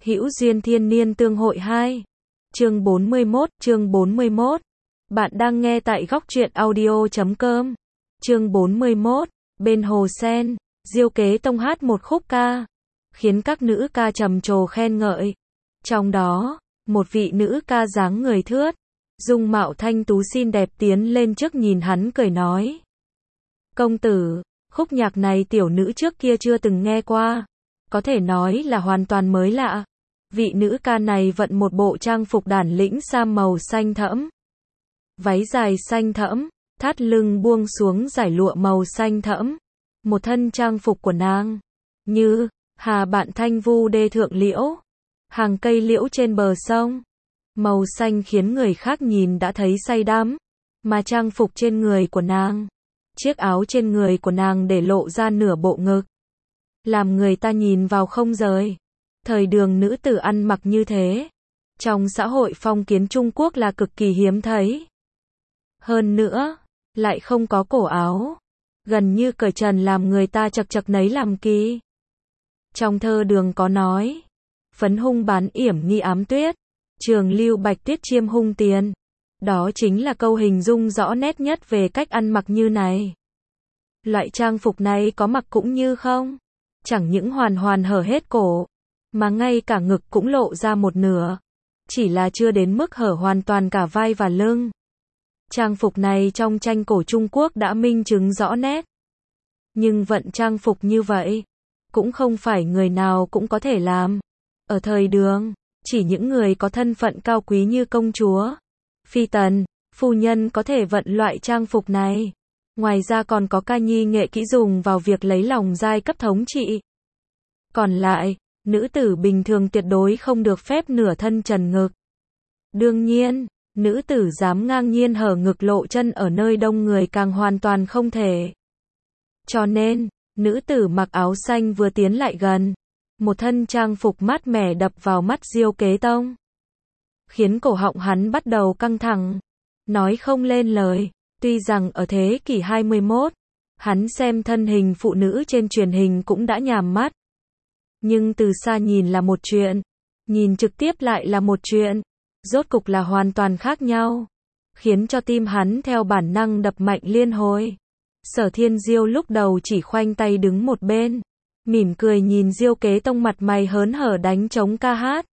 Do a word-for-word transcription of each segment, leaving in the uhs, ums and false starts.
Hữu duyên thiên niên tương hội hai. Chương bốn mươi mốt, chương bốn mươi mốt. Bạn đang nghe tại góc truyện audio chấm com. Chương bốn mươi mốt, bên hồ sen, Diêu Kế Tông hát một khúc ca, khiến các nữ ca trầm trồ khen ngợi. Trong đó, một vị nữ ca dáng người thướt, dung mạo thanh tú xinh đẹp tiến lên trước nhìn hắn cười nói: "Công tử, khúc nhạc này tiểu nữ trước kia chưa từng nghe qua, có thể nói là hoàn toàn mới lạ." Vị nữ ca này vận một bộ trang phục đản lĩnh sam màu xanh thẫm, váy dài xanh thẫm, thắt lưng buông xuống dải lụa màu xanh thẫm. Một thân trang phục của nàng như hà bạn thanh vu đê thượng liễu, hàng cây liễu trên bờ sông, màu xanh khiến người khác nhìn đã thấy say đắm. Mà trang phục trên người của nàng, chiếc áo trên người của nàng để lộ ra nửa bộ ngực, làm người ta nhìn vào không rời. Thời đường nữ tử ăn mặc như thế, trong xã hội phong kiến Trung Quốc là cực kỳ hiếm thấy. Hơn nữa, lại không có cổ áo, gần như cởi trần làm người ta chật chật nấy làm kỳ. Trong thơ đường có nói: "Phấn hung bán yểm nghi ám tuyết, trường lưu bạch tuyết chiêm hung tiền." Đó chính là câu hình dung rõ nét nhất về cách ăn mặc như này. Loại trang phục này có mặc cũng như không, chẳng những hoàn hoàn hở hết cổ, mà ngay cả ngực cũng lộ ra một nửa, chỉ là chưa đến mức hở hoàn toàn cả vai và lưng. Trang phục này trong tranh cổ Trung Quốc đã minh chứng rõ nét. Nhưng vận trang phục như vậy, cũng không phải người nào cũng có thể làm. Ở thời đường, chỉ những người có thân phận cao quý như công chúa, phi tần, phu nhân có thể vận loại trang phục này. Ngoài ra còn có ca nhi nghệ kỹ dùng vào việc lấy lòng giai cấp thống trị. Còn lại, nữ tử bình thường tuyệt đối không được phép nửa thân trần ngực. Đương nhiên, nữ tử dám ngang nhiên hở ngực lộ chân ở nơi đông người càng hoàn toàn không thể. Cho nên, nữ tử mặc áo xanh vừa tiến lại gần, một thân trang phục mát mẻ đập vào mắt Diêu Kế Tông, khiến cổ họng hắn bắt đầu căng thẳng, nói không lên lời. Tuy rằng ở thế kỷ hai mươi mốt, hắn xem thân hình phụ nữ trên truyền hình cũng đã nhàm mắt. Nhưng từ xa nhìn là một chuyện, nhìn trực tiếp lại là một chuyện, rốt cục là hoàn toàn khác nhau, khiến cho tim hắn theo bản năng đập mạnh liên hồi. Sở Thiên Diêu lúc đầu chỉ khoanh tay đứng một bên, mỉm cười nhìn Diêu Kế Tông mặt mày hớn hở đánh trống ca hát.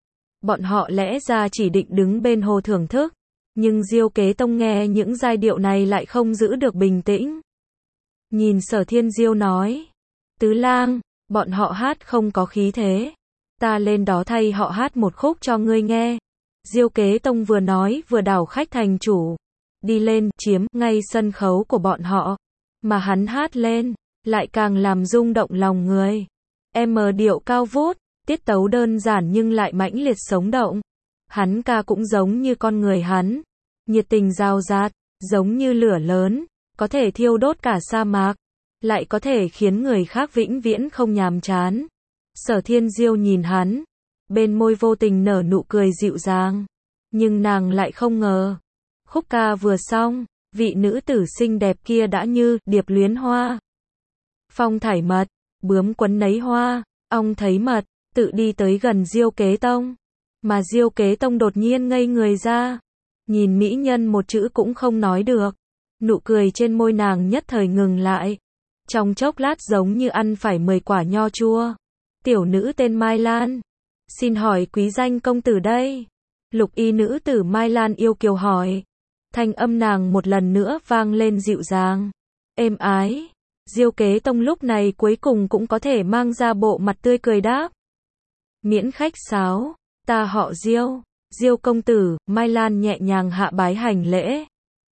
Bọn họ lẽ ra chỉ định đứng bên hồ thưởng thức, nhưng Diêu Kế Tông nghe những giai điệu này lại không giữ được bình tĩnh. Nhìn Sở Thiên Diêu nói: "Tứ lang, bọn họ hát không có khí thế, ta lên đó thay họ hát một khúc cho ngươi nghe." Diêu Kế Tông vừa nói vừa đảo khách thành chủ, đi lên, chiếm ngay sân khấu của bọn họ. Mà hắn hát lên, lại càng làm rung động lòng người. Em điệu cao vút, tiết tấu đơn giản nhưng lại mãnh liệt sống động. Hắn ca cũng giống như con người hắn, nhiệt tình rào rạt, giống như lửa lớn, có thể thiêu đốt cả sa mạc, lại có thể khiến người khác vĩnh viễn không nhàm chán. Sở Thiên Diêu nhìn hắn, bên môi vô tình nở nụ cười dịu dàng, nhưng nàng lại không ngờ, khúc ca vừa xong, vị nữ tử xinh đẹp kia đã như điệp luyến hoa, phong thải mật, bướm quấn nấy hoa, ong thấy mật, tự đi tới gần Diêu Kế Tông. Mà Diêu Kế Tông đột nhiên ngây người ra, nhìn mỹ nhân một chữ cũng không nói được, nụ cười trên môi nàng nhất thời ngừng lại, trong chốc lát giống như ăn phải mười quả nho chua. "Tiểu nữ tên Mai Lan, xin hỏi quý danh công tử đây?" Lục y nữ tử Mai Lan yêu kiều hỏi. Thanh âm nàng một lần nữa vang lên dịu dàng, êm ái. Diêu Kế Tông lúc này cuối cùng cũng có thể mang ra bộ mặt tươi cười đáp: "Miễn khách sáo, ta họ Diêu." "Diêu công tử." Mai Lan nhẹ nhàng hạ bái hành lễ,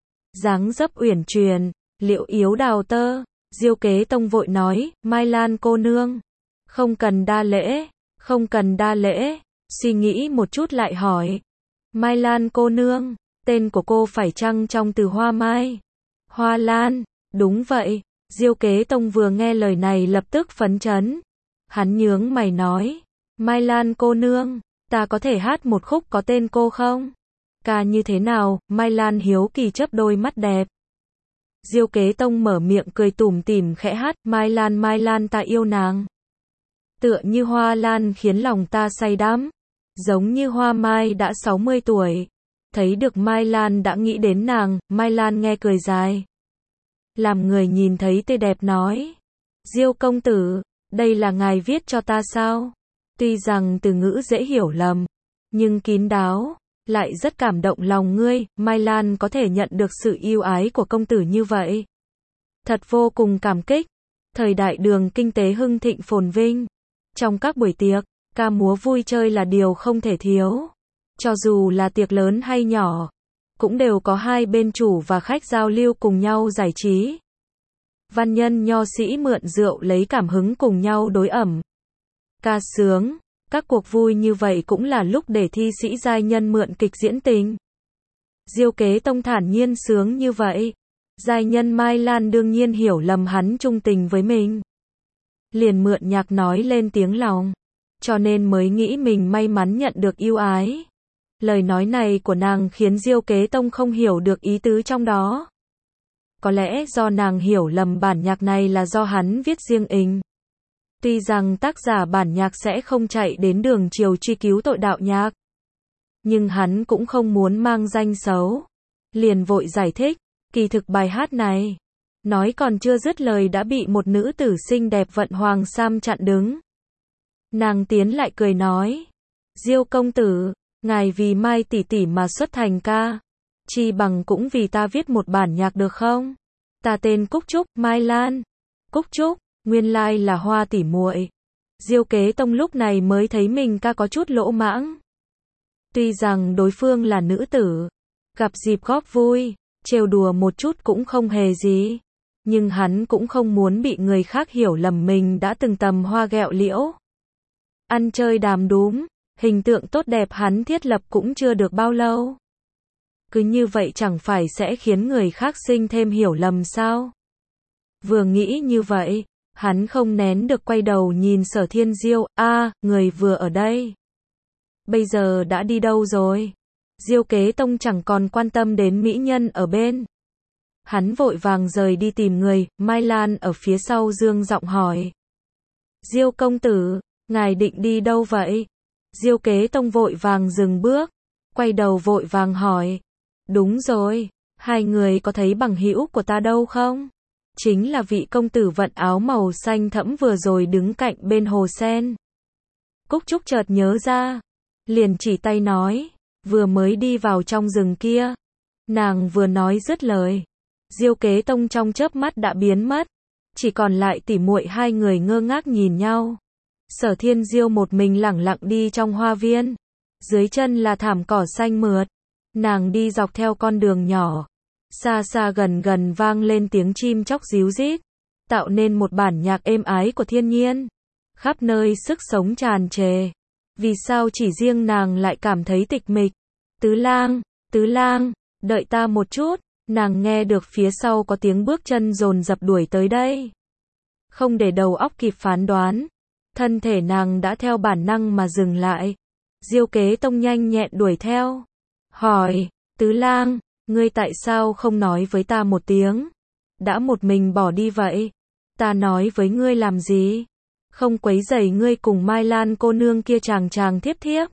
dáng dấp uyển chuyển, liễu yếu đào tơ. Diêu Kế Tông vội nói: "Mai Lan cô nương, không cần đa lễ, không cần đa lễ." Suy nghĩ một chút lại hỏi: "Mai Lan cô nương, tên của cô phải chăng trong từ hoa mai?" "Hoa lan." "Đúng vậy." Diêu Kế Tông vừa nghe lời này lập tức phấn chấn. Hắn nhướng mày nói: "Mai Lan cô nương, ta có thể hát một khúc có tên cô không?" "Ca như thế nào?" Mai Lan hiếu kỳ chớp đôi mắt đẹp. Diêu Kế Tông mở miệng cười tủm tỉm khẽ hát: "Mai Lan Mai Lan ta yêu nàng." Tựa như hoa lan khiến lòng ta say đắm. Giống như hoa mai đã sáu mươi tuổi. Thấy được Mai Lan đã nghĩ đến nàng, Mai Lan nghe cười dài. Làm người nhìn thấy tươi đẹp nói. Diêu công tử, đây là ngài viết cho ta sao? Tuy rằng từ ngữ dễ hiểu lầm, nhưng kín đáo, lại rất cảm động lòng ngươi. Mai Lan có thể nhận được sự yêu ái của công tử như vậy. Thật vô cùng cảm kích. Thời đại Đường kinh tế hưng thịnh phồn vinh. Trong các buổi tiệc, ca múa vui chơi là điều không thể thiếu. Cho dù là tiệc lớn hay nhỏ, cũng đều có hai bên chủ và khách giao lưu cùng nhau giải trí. Văn nhân nho sĩ mượn rượu lấy cảm hứng cùng nhau đối ẩm. Ca sướng, các cuộc vui như vậy cũng là lúc để thi sĩ giai nhân mượn kịch diễn tình. Diêu Kế Tông thản nhiên sướng như vậy. Giai nhân Mai Lan đương nhiên hiểu lầm hắn trung tình với mình. Liền mượn nhạc nói lên tiếng lòng. Cho nên mới nghĩ mình may mắn nhận được yêu ái. Lời nói này của nàng khiến Diêu Kế Tông không hiểu được ý tứ trong đó. Có lẽ do nàng hiểu lầm bản nhạc này là do hắn viết riêng ình. Tuy rằng tác giả bản nhạc sẽ không chạy đến đường chiều truy cứu tội đạo nhạc, nhưng hắn cũng không muốn mang danh xấu. Liền vội giải thích, kỳ thực bài hát này, nói còn chưa dứt lời đã bị một nữ tử xinh đẹp vận hoàng sam chặn đứng. Nàng tiến lại cười nói, Diêu công tử, ngài vì Mai tỷ tỷ mà xuất thành ca, chi bằng cũng vì ta viết một bản nhạc được không? Ta tên Cúc Trúc, Mai Lan. Cúc Trúc, nguyên lai là Hoa tỷ muội. Diêu Kế Tông lúc này mới thấy mình ca có chút lỗ mãng. Tuy rằng đối phương là nữ tử, gặp dịp góp vui, trêu đùa một chút cũng không hề gì, nhưng hắn cũng không muốn bị người khác hiểu lầm mình đã từng tầm hoa ghẹo liễu. Ăn chơi đàm đúm, hình tượng tốt đẹp hắn thiết lập cũng chưa được bao lâu. Cứ như vậy chẳng phải sẽ khiến người khác sinh thêm hiểu lầm sao? Vừa nghĩ như vậy, hắn không nén được quay đầu nhìn Sở Thiên Diêu, a, à, người vừa ở đây. Bây giờ đã đi đâu rồi? Diêu Kế Tông chẳng còn quan tâm đến mỹ nhân ở bên. Hắn vội vàng rời đi tìm người, Mai Lan ở phía sau dương giọng hỏi. Diêu công tử, ngài định đi đâu vậy? Diêu Kế Tông vội vàng dừng bước, quay đầu vội vàng hỏi. Đúng rồi, hai người có thấy bằng hữu của ta đâu không? Chính là vị công tử vận áo màu xanh thẫm vừa rồi đứng cạnh bên hồ sen. Cúc Trúc chợt nhớ ra, liền chỉ tay nói, vừa mới đi vào trong rừng kia. Nàng vừa nói dứt lời, Diêu Kế Tông trong chớp mắt đã biến mất, chỉ còn lại tỉ muội hai người ngơ ngác nhìn nhau. Sở Thiên Diêu một mình lẳng lặng đi trong hoa viên, dưới chân là thảm cỏ xanh mượt. Nàng đi dọc theo con đường nhỏ, xa xa gần gần vang lên tiếng chim chóc ríu rít, tạo nên một bản nhạc êm ái của thiên nhiên, khắp nơi sức sống tràn trề. Vì sao chỉ riêng nàng lại cảm thấy tịch mịch? Tứ lang, tứ lang, đợi ta một chút. Nàng nghe được phía sau có tiếng bước chân dồn dập đuổi tới đây. Không để đầu óc kịp phán đoán, thân thể nàng đã theo bản năng mà dừng lại. Diêu Kế Tông nhanh nhẹn đuổi theo, hỏi, tứ lang, ngươi tại sao không nói với ta một tiếng? Đã một mình bỏ đi vậy? Ta nói với ngươi làm gì? Không quấy rầy ngươi cùng Mai Lan cô nương kia chàng chàng thiếp thiếp.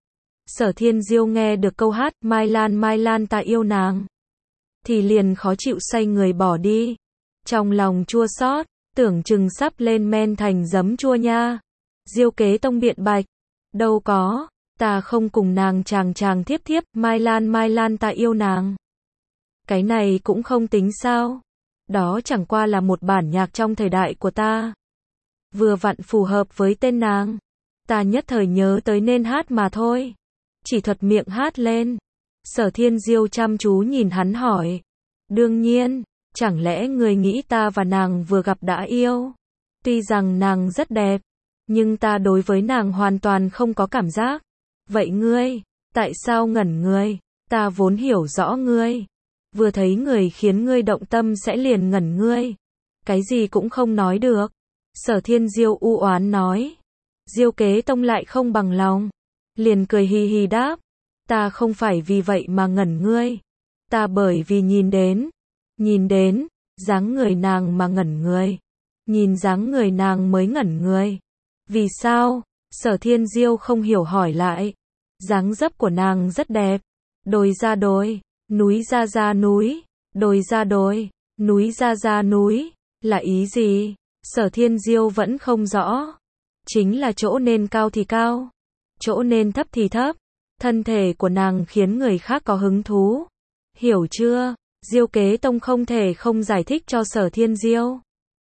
Sở Thiên Diêu nghe được câu hát Mai Lan Mai Lan ta yêu nàng, thì liền khó chịu xoay người bỏ đi. Trong lòng chua xót, tưởng chừng sắp lên men thành giấm chua nha. Diêu Kế Tông biện bạch, đâu có, ta không cùng nàng chàng chàng thiếp thiếp, Mai Lan Mai Lan ta yêu nàng. Cái này cũng không tính sao? Đó chẳng qua là một bản nhạc trong thời đại của ta, vừa vặn phù hợp với tên nàng. Ta nhất thời nhớ tới nên hát mà thôi. Chỉ thuật miệng hát lên. Sở Thiên Diêu chăm chú nhìn hắn hỏi. Đương nhiên, chẳng lẽ người nghĩ ta và nàng vừa gặp đã yêu? Tuy rằng nàng rất đẹp, nhưng ta đối với nàng hoàn toàn không có cảm giác. Vậy ngươi, tại sao ngẩn người? Ta vốn hiểu rõ ngươi. Vừa thấy người khiến ngươi động tâm sẽ liền ngẩn ngươi. Cái gì cũng không nói được. Sở Thiên Diêu u oán nói. Diêu Kế Tông lại không bằng lòng, liền cười hì hì đáp. Ta không phải vì vậy mà ngẩn ngươi. Ta bởi vì nhìn đến, nhìn đến, dáng người nàng mà ngẩn người. Nhìn dáng người nàng mới ngẩn người. Vì sao? Sở Thiên Diêu không hiểu hỏi lại. Dáng dấp của nàng rất đẹp. Đồi ra đồi, núi ra ra núi, đồi ra đồi, núi ra ra núi, là ý gì? Sở Thiên Diêu vẫn không rõ. Chính là chỗ nên cao thì cao, chỗ nên thấp thì thấp. Thân thể của nàng khiến người khác có hứng thú. Hiểu chưa? Diêu Kế Tông không thể không giải thích cho Sở Thiên Diêu.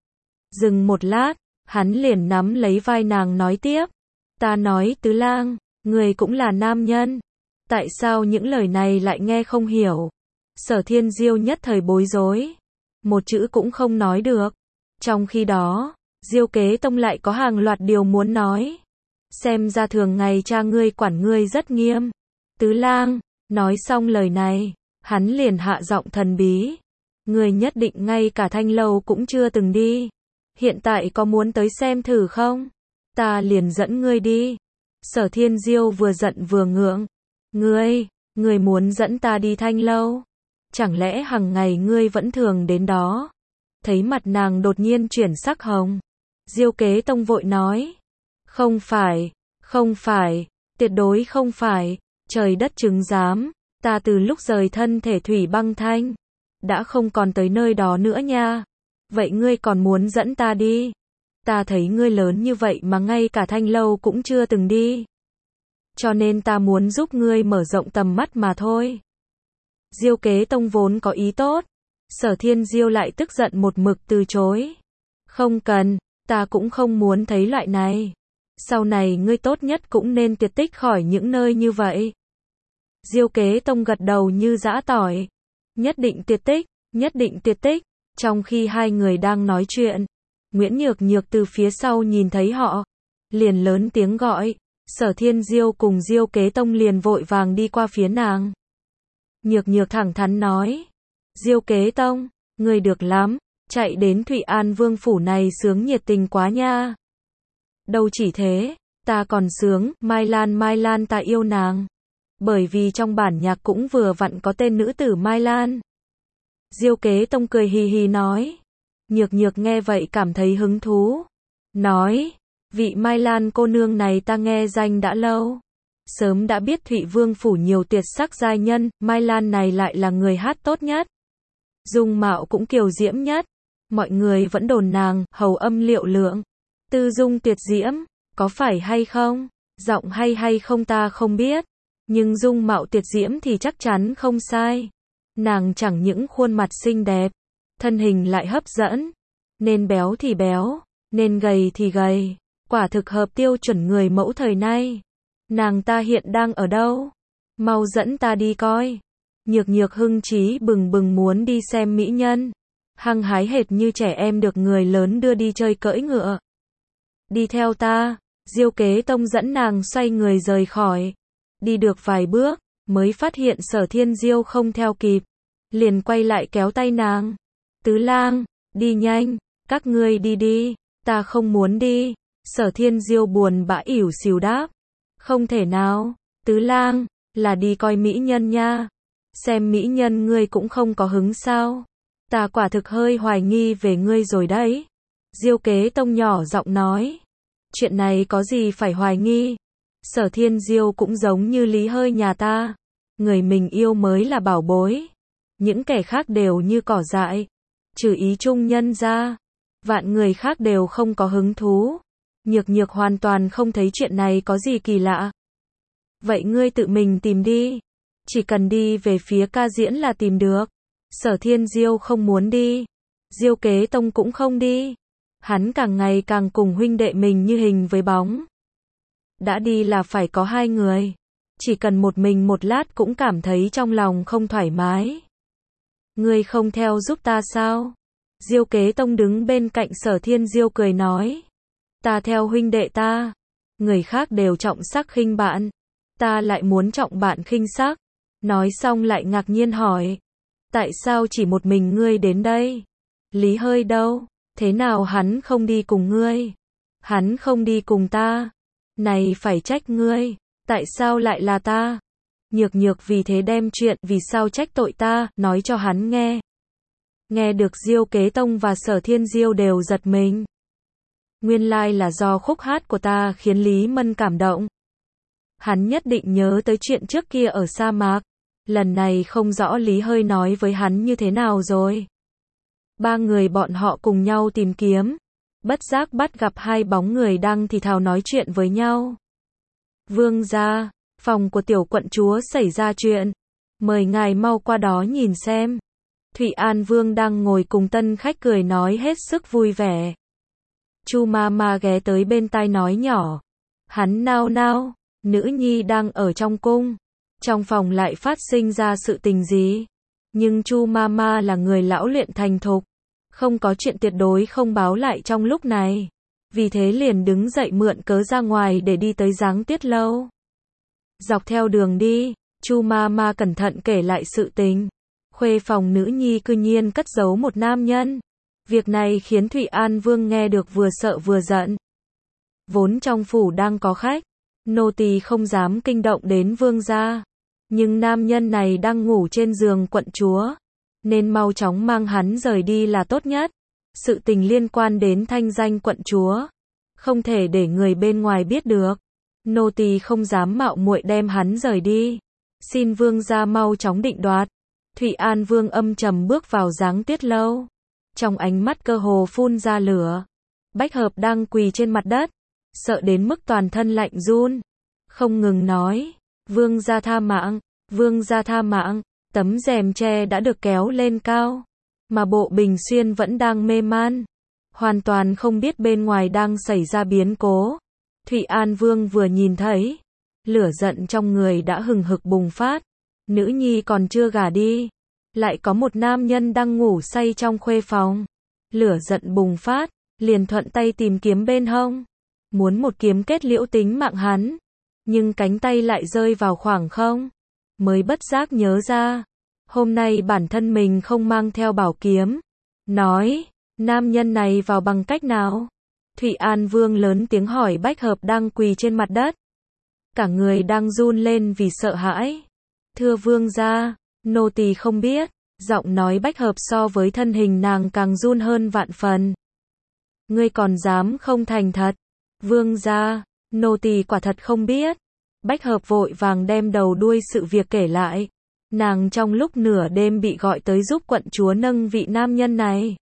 Dừng một lát, hắn liền nắm lấy vai nàng nói tiếp. Ta nói Tứ Lang, người cũng là nam nhân. Tại sao những lời này lại nghe không hiểu? Sở Thiên Diêu nhất thời bối rối. Một chữ cũng không nói được. Trong khi đó, Diêu Kế Tông lại có hàng loạt điều muốn nói. Xem ra thường ngày cha ngươi quản ngươi rất nghiêm. Tứ Lang, nói xong lời này, hắn liền hạ giọng thần bí. Ngươi nhất định ngay cả Thanh Lâu cũng chưa từng đi. Hiện tại có muốn tới xem thử không? Ta liền dẫn ngươi đi. Sở Thiên Diêu vừa giận vừa ngượng. Ngươi, ngươi muốn dẫn ta đi Thanh Lâu? Chẳng lẽ hằng ngày ngươi vẫn thường đến đó? Thấy mặt nàng đột nhiên chuyển sắc hồng. Diêu Kế Tông vội nói. Không phải, không phải, tuyệt đối không phải, trời đất chứng giám, ta từ lúc rời thân thể Thủy Băng Thanh, đã không còn tới nơi đó nữa nha. Vậy ngươi còn muốn dẫn ta đi? Ta thấy ngươi lớn như vậy mà ngay cả Thanh Lâu cũng chưa từng đi. Cho nên ta muốn giúp ngươi mở rộng tầm mắt mà thôi. Diêu Kế Tông vốn có ý tốt. Sở Thiên Diêu lại tức giận một mực từ chối. Không cần, ta cũng không muốn thấy loại này. Sau này ngươi tốt nhất cũng nên tuyệt tích khỏi những nơi như vậy. Diêu Kế Tông gật đầu như giã tỏi. Nhất định tuyệt tích, nhất định tuyệt tích. Trong khi hai người đang nói chuyện, Nguyễn Nhược Nhược từ phía sau nhìn thấy họ, liền lớn tiếng gọi. Sở Thiên Diêu cùng Diêu Kế Tông liền vội vàng đi qua phía nàng. Nhược Nhược thẳng thắn nói. Diêu Kế Tông, ngươi được lắm, chạy đến Thụy An Vương phủ này sướng nhiệt tình quá nha. Đâu chỉ thế, ta còn sướng, Mai Lan Mai Lan ta yêu nàng. Bởi vì trong bản nhạc cũng vừa vặn có tên nữ tử Mai Lan. Diêu Kế Tông cười hì hì nói. Nhược Nhược nghe vậy cảm thấy hứng thú. Nói, vị Mai Lan cô nương này ta nghe danh đã lâu. Sớm đã biết Thụy Vương phủ nhiều tuyệt sắc giai nhân, Mai Lan này lại là người hát tốt nhất. Dung mạo cũng kiều diễm nhất. Mọi người vẫn đồn nàng, hầu âm liệu lượng. Tư dung tuyệt diễm, có phải hay không? Giọng hay hay không ta không biết. Nhưng dung mạo tuyệt diễm thì chắc chắn không sai. Nàng chẳng những khuôn mặt xinh đẹp, thân hình lại hấp dẫn. Nên béo thì béo, nên gầy thì gầy. Quả thực hợp tiêu chuẩn người mẫu thời nay. Nàng ta hiện đang ở đâu? Mau dẫn ta đi coi. Nhược Nhược hưng trí bừng bừng muốn đi xem mỹ nhân. Hăng hái hệt như trẻ em được người lớn đưa đi chơi cưỡi ngựa. Đi theo ta. Diêu Kế Tông dẫn nàng xoay người rời khỏi. Đi được vài bước, mới phát hiện Sở Thiên Diêu không theo kịp. Liền quay lại kéo tay nàng. Tứ Lang, đi nhanh, các ngươi đi đi, ta không muốn đi. Sở Thiên Diêu buồn bã ỉu xìu đáp. Không thể nào, Tứ Lang, là đi coi mỹ nhân nha. Xem mỹ nhân ngươi cũng không có hứng sao? Ta quả thực hơi hoài nghi về ngươi rồi đấy. Diêu Kế Tông nhỏ giọng nói. Chuyện này có gì phải hoài nghi? Sở Thiên Diêu cũng giống như Lý Hơi nhà ta. Người mình yêu mới là bảo bối. Những kẻ khác đều như cỏ dại. Trừ ý trung nhân ra. Vạn người khác đều không có hứng thú. Nhược Nhược hoàn toàn không thấy chuyện này có gì kỳ lạ. Vậy ngươi tự mình tìm đi. Chỉ cần đi về phía ca diễn là tìm được. Sở Thiên Diêu không muốn đi. Diêu Kế Tông cũng không đi. Hắn càng ngày càng cùng huynh đệ mình như hình với bóng. Đã đi là phải có hai người. Chỉ cần một mình một lát cũng cảm thấy trong lòng không thoải mái. Ngươi không theo giúp ta sao? Diêu Kế Tông đứng bên cạnh Sở Thiên Diêu cười nói. Ta theo huynh đệ ta. Người khác đều trọng sắc khinh bạn. Ta lại muốn trọng bạn khinh sắc. Nói xong lại ngạc nhiên hỏi. Tại sao chỉ một mình ngươi đến đây? Lý Hơi đâu? Thế nào hắn không đi cùng ngươi? Hắn không đi cùng ta. Này phải trách ngươi. Tại sao lại là ta? Nhược Nhược vì thế đem chuyện vì sao trách tội ta, nói cho hắn nghe. Nghe được Diêu Kế Tông và Sở Thiên Diêu đều giật mình. Nguyên lai là do khúc hát của ta khiến Lý Mân cảm động. Hắn nhất định nhớ tới chuyện trước kia ở sa mạc. Lần này không rõ Lý Hơi nói với hắn như thế nào rồi. Ba người bọn họ cùng nhau tìm kiếm. Bất giác bắt gặp hai bóng người đang thì thào nói chuyện với nhau. Vương gia, phòng của tiểu quận chúa xảy ra chuyện. Mời ngài mau qua đó nhìn xem. Thụy An Vương đang ngồi cùng tân khách cười nói hết sức vui vẻ. Chu ma ma ghé tới bên tai nói nhỏ. Hắn nao nao, nữ nhi đang ở trong cung. Trong phòng lại phát sinh ra sự tình gì? Nhưng Chu ma ma là người lão luyện thành thục. Không có chuyện tuyệt đối không báo lại trong lúc này. Vì thế liền đứng dậy mượn cớ ra ngoài để đi tới Giáng Tiết Lâu. Dọc theo đường đi, Chu ma ma cẩn thận kể lại sự tình. Khuê phòng nữ nhi cư nhiên cất giấu một nam nhân. Việc này khiến Thụy An Vương nghe được vừa sợ vừa giận. Vốn trong phủ đang có khách, nô tỳ không dám kinh động đến vương gia. Nhưng nam nhân này đang ngủ trên giường quận chúa, nên mau chóng mang hắn rời đi là tốt nhất. Sự tình liên quan đến thanh danh quận chúa, không thể để người bên ngoài biết được. Nô tỳ không dám mạo muội đem hắn rời đi. Xin vương gia mau chóng định đoạt. Thụy An Vương âm trầm bước vào Giáng Tiết Lâu. Trong ánh mắt cơ hồ phun ra lửa. Bách Hợp đang quỳ trên mặt đất, sợ đến mức toàn thân lạnh run, không ngừng nói, vương gia tha mạng, vương gia tha mạng. Tấm rèm tre đã được kéo lên cao, mà Bộ Bình Xuyên vẫn đang mê man, hoàn toàn không biết bên ngoài đang xảy ra biến cố. Thụy An Vương vừa nhìn thấy, lửa giận trong người đã hừng hực bùng phát. Nữ nhi còn chưa gả đi, lại có một nam nhân đang ngủ say trong khuê phòng. Lửa giận bùng phát, liền thuận tay tìm kiếm bên hông, muốn một kiếm kết liễu tính mạng hắn. Nhưng cánh tay lại rơi vào khoảng không, mới bất giác nhớ ra, hôm nay bản thân mình không mang theo bảo kiếm. Nói, nam nhân này vào bằng cách nào? Thụy An Vương lớn tiếng hỏi Bách Hợp đang quỳ trên mặt đất. Cả người đang run lên vì sợ hãi. Thưa vương gia, nô tỳ không biết. Giọng nói Bách Hợp so với thân hình nàng càng run hơn vạn phần. Ngươi còn dám không thành thật? Vương gia, nô tỳ quả thật không biết. Bách Hợp vội vàng đem đầu đuôi sự việc kể lại. Nàng trong lúc nửa đêm bị gọi tới giúp quận chúa nâng vị nam nhân này.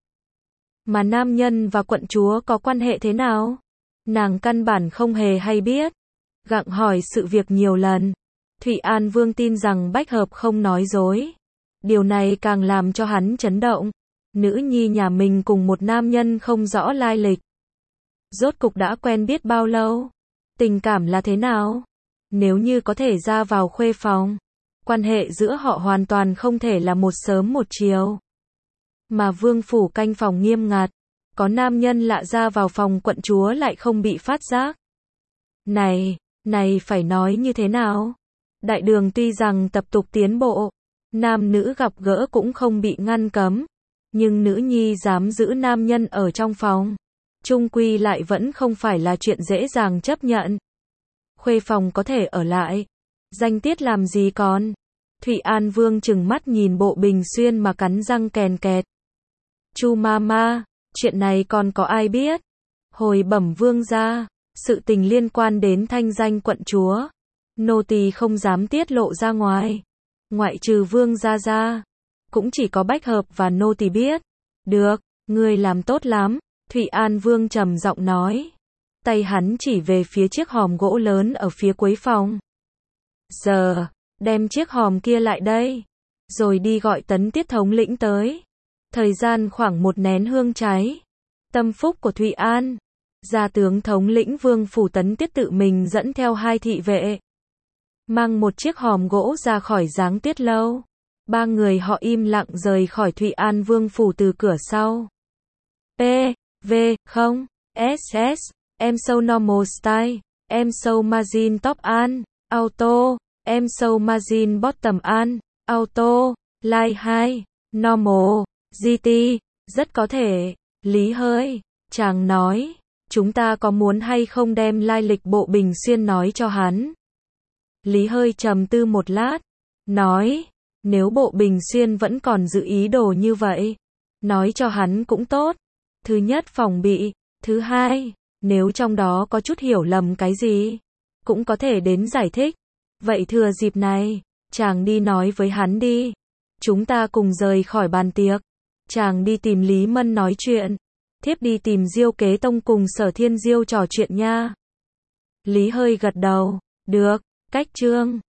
Mà nam nhân và quận chúa có quan hệ thế nào? Nàng căn bản không hề hay biết. Gặng hỏi sự việc nhiều lần. Thụy An Vương tin rằng Bách Hợp không nói dối. Điều này càng làm cho hắn chấn động. Nữ nhi nhà mình cùng một nam nhân không rõ lai lịch. Rốt cục đã quen biết bao lâu? Tình cảm là thế nào? Nếu như có thể ra vào khuê phòng, quan hệ giữa họ hoàn toàn không thể là một sớm một chiều. Mà vương phủ canh phòng nghiêm ngặt, có nam nhân lạ ra vào phòng quận chúa lại không bị phát giác. Này, này phải nói như thế nào? Đại đường tuy rằng tập tục tiến bộ, nam nữ gặp gỡ cũng không bị ngăn cấm, nhưng nữ nhi dám giữ nam nhân ở trong phòng, chung quy lại vẫn không phải là chuyện dễ dàng chấp nhận. Khuê phòng có thể ở lại, danh tiết làm gì còn? Thụy An Vương trừng mắt nhìn Bộ Bình Xuyên mà cắn răng kèn kẹt. Chu ma ma, chuyện này còn có ai biết? Hồi bẩm vương gia, sự tình liên quan đến thanh danh quận chúa, nô tỳ không dám tiết lộ ra ngoài. Ngoại trừ vương gia ra, cũng chỉ có Bách Hợp và nô tỳ biết. Được, ngươi làm tốt lắm, Thụy An Vương trầm giọng nói. Tay hắn chỉ về phía chiếc hòm gỗ lớn ở phía cuối phòng. Giờ, đem chiếc hòm kia lại đây, rồi đi gọi Tấn Tiết thống lĩnh tới. Thời gian khoảng một nén hương cháy. Tâm phúc của Thụy An, gia tướng thống lĩnh Vương phủ Tấn Tiết tự mình dẫn theo hai thị vệ, mang một chiếc hòm gỗ ra khỏi Giáng Tiết Lâu. Ba người họ im lặng rời khỏi Thụy An Vương phủ từ cửa sau. P, V, không, S S, em show normal style, em show margin top an, auto, em show margin bottom an, auto, line hai, normal, giê tê, rất có thể. Lý Hơi, chàng nói, chúng ta có muốn hay không đem lai lịch Bộ Bình Xuyên nói cho hắn? Lý Hơi trầm tư một lát, nói, nếu Bộ Bình Xuyên vẫn còn giữ ý đồ như vậy, nói cho hắn cũng tốt. Thứ nhất phòng bị, thứ hai, Nếu trong đó có chút hiểu lầm cái gì, cũng có thể đến giải thích. Vậy thừa dịp này, chàng đi nói với hắn đi. Chúng ta cùng rời khỏi bàn tiệc. Chàng đi tìm Lý Mân nói chuyện. Thiếp đi tìm Diêu Kế Tông cùng Sở Thiên Diêu trò chuyện nha. Lý hơi gật đầu. Được, cách chương.